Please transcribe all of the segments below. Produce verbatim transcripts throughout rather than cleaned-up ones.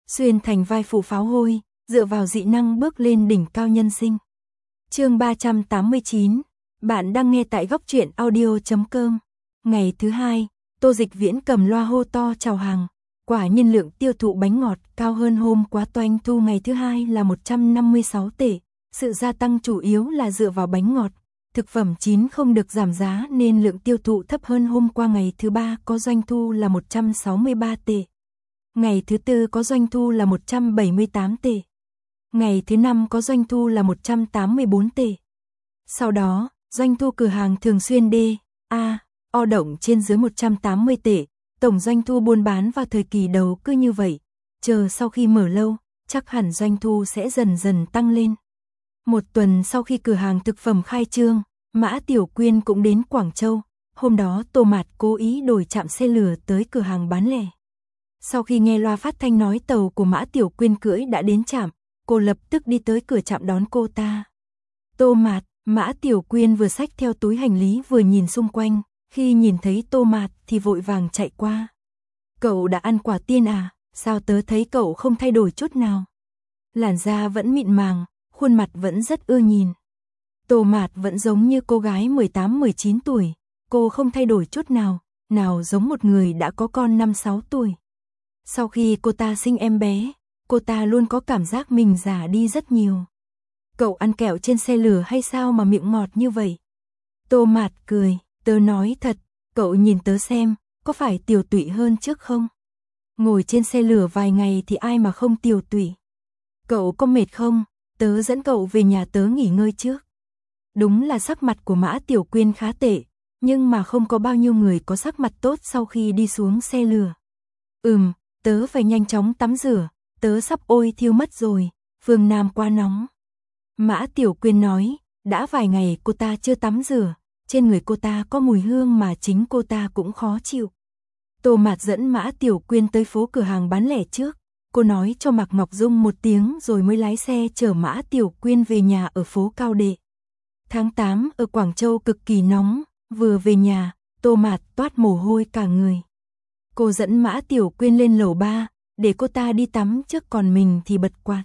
xuyên thành vai phụ pháo hôi, dựa vào dị năng bước lên đỉnh cao nhân sinh. Chương ba trăm tám mươi chín, bạn đang nghe tại góc truyện audio chấm com. Ngày thứ hai, Tô Dịch Viễn cầm loa hô to chào hàng, quả nhiên lượng tiêu thụ bánh ngọt cao hơn hôm qua, doanh thu ngày thứ hai là một trăm năm mươi sáu tỷ, sự gia tăng chủ yếu là dựa vào bánh ngọt. Thực phẩm chín không được giảm giá nên lượng tiêu thụ thấp hơn hôm qua. Ngày thứ ba có doanh thu là một trăm sáu mươi ba tỷ. Ngày thứ tư có doanh thu là một trăm bảy mươi tám tỷ. Ngày thứ năm có doanh thu là một trăm tám mươi bốn tỷ. Sau đó, doanh thu cửa hàng thường xuyên D, A, O động trên dưới một trăm tám mươi tỷ. Tổng doanh thu buôn bán vào thời kỳ đầu cứ như vậy. Chờ sau khi mở lâu, chắc hẳn doanh thu sẽ dần dần tăng lên. Một tuần sau khi cửa hàng thực phẩm khai trương, Mã Tiểu Quyên cũng đến Quảng Châu. Hôm đó Tô Mạt cố ý đổi trạm xe lửa tới cửa hàng bán lẻ. Sau khi nghe loa phát thanh nói tàu của Mã Tiểu Quyên cưỡi đã đến trạm, cô lập tức đi tới cửa trạm đón cô ta. Tô Mạt, Mã Tiểu Quyên vừa xách theo túi hành lý vừa nhìn xung quanh, khi nhìn thấy Tô Mạt thì vội vàng chạy qua. Cậu đã ăn quả tiên à, sao tớ thấy cậu không thay đổi chút nào? Làn da vẫn mịn màng, khuôn mặt vẫn rất ưa nhìn. Tô Mạt vẫn giống như cô gái mười tám mười chín tuổi, cô không thay đổi chút nào, nào giống một người đã có con năm sáu tuổi. Sau khi cô ta sinh em bé, cô ta luôn có cảm giác mình già đi rất nhiều. Cậu ăn kẹo trên xe lửa hay sao mà miệng ngọt như vậy? Tô Mạt cười, tớ nói thật, cậu nhìn tớ xem, có phải tiều tụy hơn trước không? Ngồi trên xe lửa vài ngày thì ai mà không tiều tụy. Cậu có mệt không? Tớ dẫn cậu về nhà tớ nghỉ ngơi trước. Đúng là sắc mặt của Mã Tiểu Quyên khá tệ, nhưng mà không có bao nhiêu người có sắc mặt tốt sau khi đi xuống xe lửa. Ừm, tớ phải nhanh chóng tắm rửa, tớ sắp ôi thiêu mất rồi, phương Nam quá nóng. Mã Tiểu Quyên nói, đã vài ngày cô ta chưa tắm rửa, trên người cô ta có mùi hương mà chính cô ta cũng khó chịu. Tô Mạt dẫn Mã Tiểu Quyên tới phố cửa hàng bán lẻ trước, cô nói cho Mạc Ngọc Dung một tiếng rồi mới lái xe chở Mã Tiểu Quyên về nhà ở phố Cao Đệ. Tháng tám ở Quảng Châu cực kỳ nóng, vừa về nhà, Tô Mạt toát mồ hôi cả người. Cô dẫn Mã Tiểu Quyên lên lầu ba, để cô ta đi tắm trước còn mình thì bật quạt.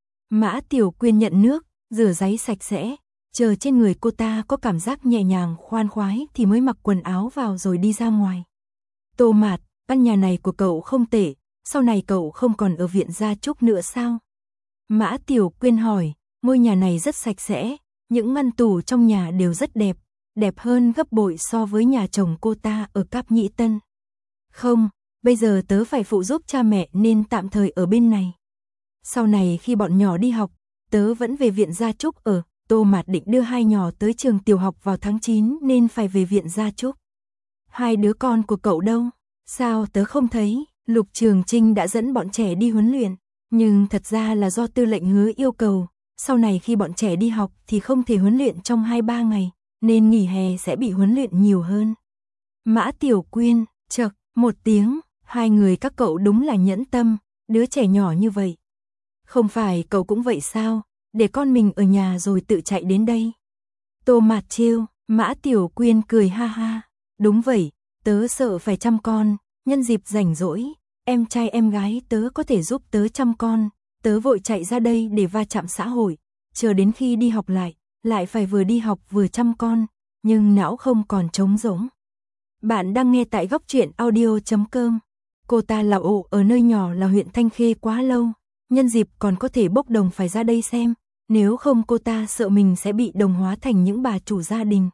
Mã Tiểu Quyên nhận nước, rửa ráy sạch sẽ, chờ trên người cô ta có cảm giác nhẹ nhàng khoan khoái thì mới mặc quần áo vào rồi đi ra ngoài. Tô Mạt, căn nhà này của cậu không tệ, sau này cậu không còn ở viện gia trúc nữa sao? Mã Tiểu Quyên hỏi, ngôi nhà này rất sạch sẽ, những ngăn tủ trong nhà đều rất đẹp, đẹp hơn gấp bội so với nhà chồng cô ta ở Cáp Nhĩ Tân. Không, bây giờ tớ phải phụ giúp cha mẹ nên tạm thời ở bên này. Sau này khi bọn nhỏ đi học, tớ vẫn về viện gia trúc ở. Tô Mạt định đưa hai nhỏ tới trường tiểu học vào tháng chín nên phải về viện gia trúc. Hai đứa con của cậu đâu? Sao tớ không thấy? Lục Trường Trinh đã dẫn bọn trẻ đi huấn luyện, nhưng thật ra là do tư lệnh Hứa yêu cầu, sau này khi bọn trẻ đi học thì không thể huấn luyện trong hai ba ngày, nên nghỉ hè sẽ bị huấn luyện nhiều hơn. Mã Tiểu Quyên, chậc, một tiếng, hai người các cậu đúng là nhẫn tâm, đứa trẻ nhỏ như vậy. Không phải cậu cũng vậy sao, để con mình ở nhà rồi tự chạy đến đây. Tô Mạt trêu, Mã Tiểu Quyên cười ha ha, đúng vậy, tớ sợ phải chăm con, nhân dịp rảnh rỗi, em trai em gái tớ có thể giúp tớ chăm con, tớ vội chạy ra đây để va chạm xã hội, chờ đến khi đi học lại, lại phải vừa đi học vừa chăm con, nhưng não không còn trống rỗng. Bạn đang nghe tại góc truyện audio chấm com. Cô ta là ổ ở nơi nhỏ là huyện Thanh Khê quá lâu, nhân dịp còn có thể bốc đồng phải ra đây xem, nếu không cô ta sợ mình sẽ bị đồng hóa thành những bà chủ gia đình.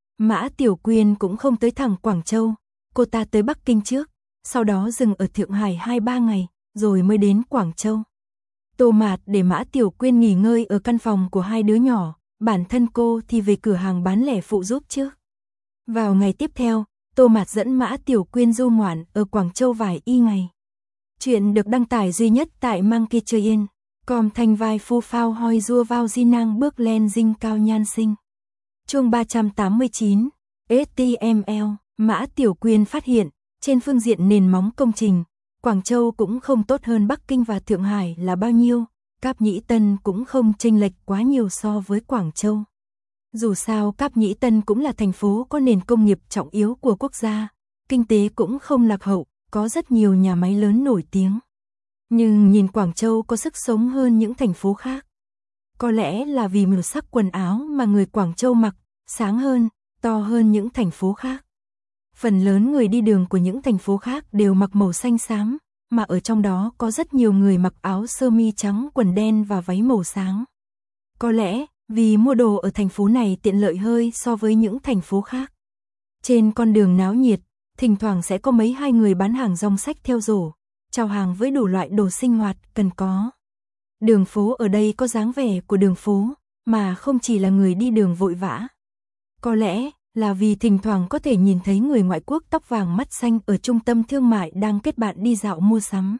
Mã Tiểu Quyên cũng không tới thẳng Quảng Châu, cô ta tới Bắc Kinh trước, sau đó dừng ở Thượng Hải hai ba ngày, rồi mới đến Quảng Châu. Tô Mạt để Mã Tiểu Quyên nghỉ ngơi ở căn phòng của hai đứa nhỏ, bản thân cô thì về cửa hàng bán lẻ phụ giúp trước. Vào ngày tiếp theo, Tô Mạt dẫn Mã Tiểu Quyên du ngoạn ở Quảng Châu vài y ngày. Chuyện được đăng tải duy nhất tại Monkey Train, com thanh vai phu phao hoi rua vào di năng bước lên dinh cao nhan sinh. Chương ba trăm tám mươi chín, ếch ti em lờ, Mã Tiểu Quyên phát hiện, trên phương diện nền móng công trình, Quảng Châu cũng không tốt hơn Bắc Kinh và Thượng Hải là bao nhiêu, Cáp Nhĩ Tân cũng không chênh lệch quá nhiều so với Quảng Châu. Dù sao Cáp Nhĩ Tân cũng là thành phố có nền công nghiệp trọng yếu của quốc gia, kinh tế cũng không lạc hậu, có rất nhiều nhà máy lớn nổi tiếng. Nhưng nhìn Quảng Châu có sức sống hơn những thành phố khác. Có lẽ là vì màu sắc quần áo mà người Quảng Châu mặc sáng hơn, to hơn những thành phố khác. Phần lớn người đi đường của những thành phố khác đều mặc màu xanh xám, mà ở trong đó có rất nhiều người mặc áo sơ mi trắng, quần đen và váy màu sáng. Có lẽ vì mua đồ ở thành phố này tiện lợi hơn so với những thành phố khác. Trên con đường náo nhiệt, thỉnh thoảng sẽ có mấy hai người bán hàng rong sách theo rổ, chào hàng với đủ loại đồ sinh hoạt cần có. Đường phố ở đây có dáng vẻ của đường phố, mà không chỉ là người đi đường vội vã. Có lẽ là vì thỉnh thoảng có thể nhìn thấy người ngoại quốc tóc vàng mắt xanh ở trung tâm thương mại đang kết bạn đi dạo mua sắm.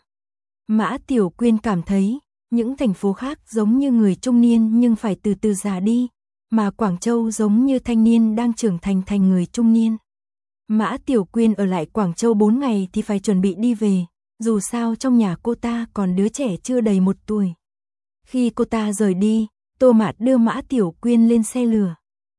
Mã Tiểu Quyên cảm thấy, những thành phố khác giống như người trung niên nhưng phải từ từ già đi, mà Quảng Châu giống như thanh niên đang trưởng thành thành người trung niên. Mã Tiểu Quyên ở lại Quảng Châu bốn ngày thì phải chuẩn bị đi về, dù sao trong nhà cô ta còn đứa trẻ chưa đầy một tuổi. Khi cô ta rời đi, Tô Mạt đưa Mã Tiểu Quyên lên xe lửa.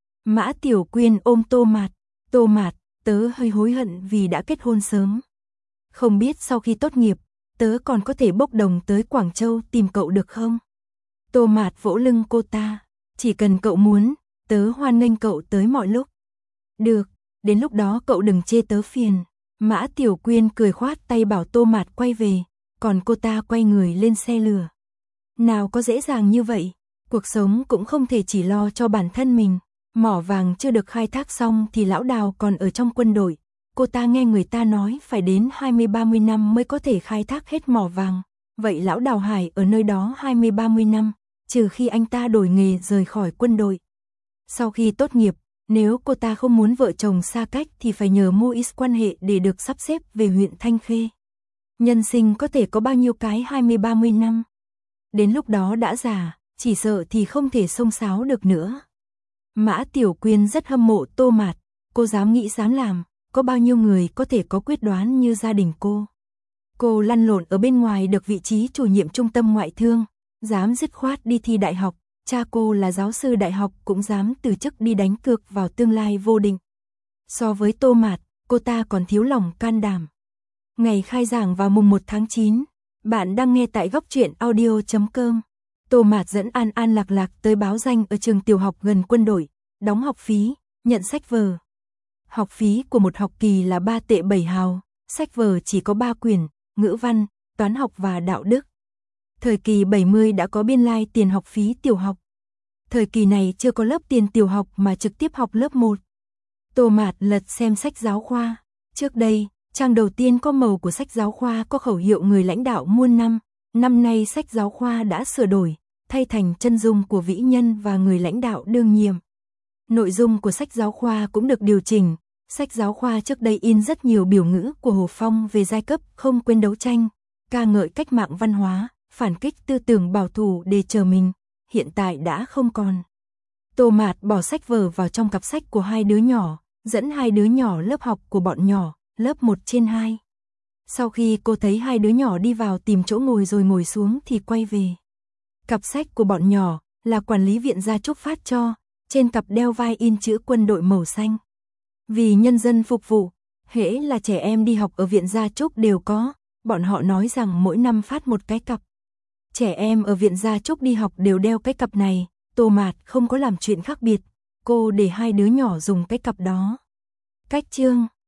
Mã Tiểu Quyên ôm Tô Mạt, Tô Mạt, tớ hơi hối hận vì đã kết hôn sớm. Không biết sau khi tốt nghiệp, tớ còn có thể bốc đồng tới Quảng Châu tìm cậu được không? Tô Mạt vỗ lưng cô ta, chỉ cần cậu muốn, tớ hoan nghênh cậu tới mọi lúc. Được, đến lúc đó cậu đừng chê tớ phiền. Mã Tiểu Quyên cười khoát tay bảo Tô Mạt quay về, còn cô ta quay người lên xe lửa. Nào có dễ dàng như vậy, cuộc sống cũng không thể chỉ lo cho bản thân mình. Mỏ vàng chưa được khai thác xong thì lão Đào còn ở trong quân đội. Cô ta nghe người ta nói phải đến hai mươi ba mươi năm mới có thể khai thác hết mỏ vàng. Vậy lão Đào Hải ở nơi đó hai mươi ba mươi năm, trừ khi anh ta đổi nghề rời khỏi quân đội. Sau khi tốt nghiệp, nếu cô ta không muốn vợ chồng xa cách thì phải nhờ mua ít quan hệ để được sắp xếp về huyện Thanh Khê. Nhân sinh có thể có bao nhiêu cái hai mươi ba mươi năm. Đến lúc đó đã già, chỉ sợ thì không thể xông xáo được nữa. Mã Tiểu Quyên rất hâm mộ Tô Mạt, cô dám nghĩ dám làm, có bao nhiêu người có thể có quyết đoán như gia đình cô. Cô lăn lộn ở bên ngoài được vị trí chủ nhiệm trung tâm ngoại thương, dám dứt khoát đi thi đại học, cha cô là giáo sư đại học cũng dám từ chức đi đánh cược vào tương lai vô định. So với Tô Mạt, cô ta còn thiếu lòng can đảm. Ngày khai giảng vào mùng một tháng chín, bạn đang nghe tại góc truyện audio chấm com. Tô Mạt dẫn An An Lạc Lạc tới báo danh ở trường tiểu học gần quân đội, đóng học phí, nhận sách vở. Học phí của một học kỳ là ba tệ bảy hào, sách vở chỉ có ba quyển, ngữ văn, toán học và đạo đức. Thời kỳ bảy mươi đã có biên lai tiền học phí tiểu học. Thời kỳ này chưa có lớp tiền tiểu học mà trực tiếp học lớp một. Tô Mạt lật xem sách giáo khoa. Trước đây, trang đầu tiên có màu của sách giáo khoa có khẩu hiệu người lãnh đạo muôn năm. Năm nay sách giáo khoa đã sửa đổi, thay thành chân dung của vĩ nhân và người lãnh đạo đương nhiệm. Nội dung của sách giáo khoa cũng được điều chỉnh. Sách giáo khoa trước đây in rất nhiều biểu ngữ của Hồ Phong về giai cấp không quên đấu tranh, ca ngợi cách mạng văn hóa, phản kích tư tưởng bảo thủ để chờ mình, hiện tại đã không còn. Tô Mạt bỏ sách vở vào trong cặp sách của hai đứa nhỏ, dẫn hai đứa nhỏ lớp học của bọn nhỏ, lớp một trên hai. Sau khi cô thấy hai đứa nhỏ đi vào tìm chỗ ngồi rồi ngồi xuống thì quay về. Cặp sách của bọn nhỏ là quản lý viện gia trúc phát cho, trên cặp đeo vai in chữ quân đội màu xanh. Vì nhân dân phục vụ, hễ là trẻ em đi học ở viện gia trúc đều có, bọn họ nói rằng mỗi năm phát một cái cặp. Trẻ em ở viện gia trúc đi học đều đeo cái cặp này, Tô Mạt không có làm chuyện khác biệt, cô để hai đứa nhỏ dùng cái cặp đó. Cách chương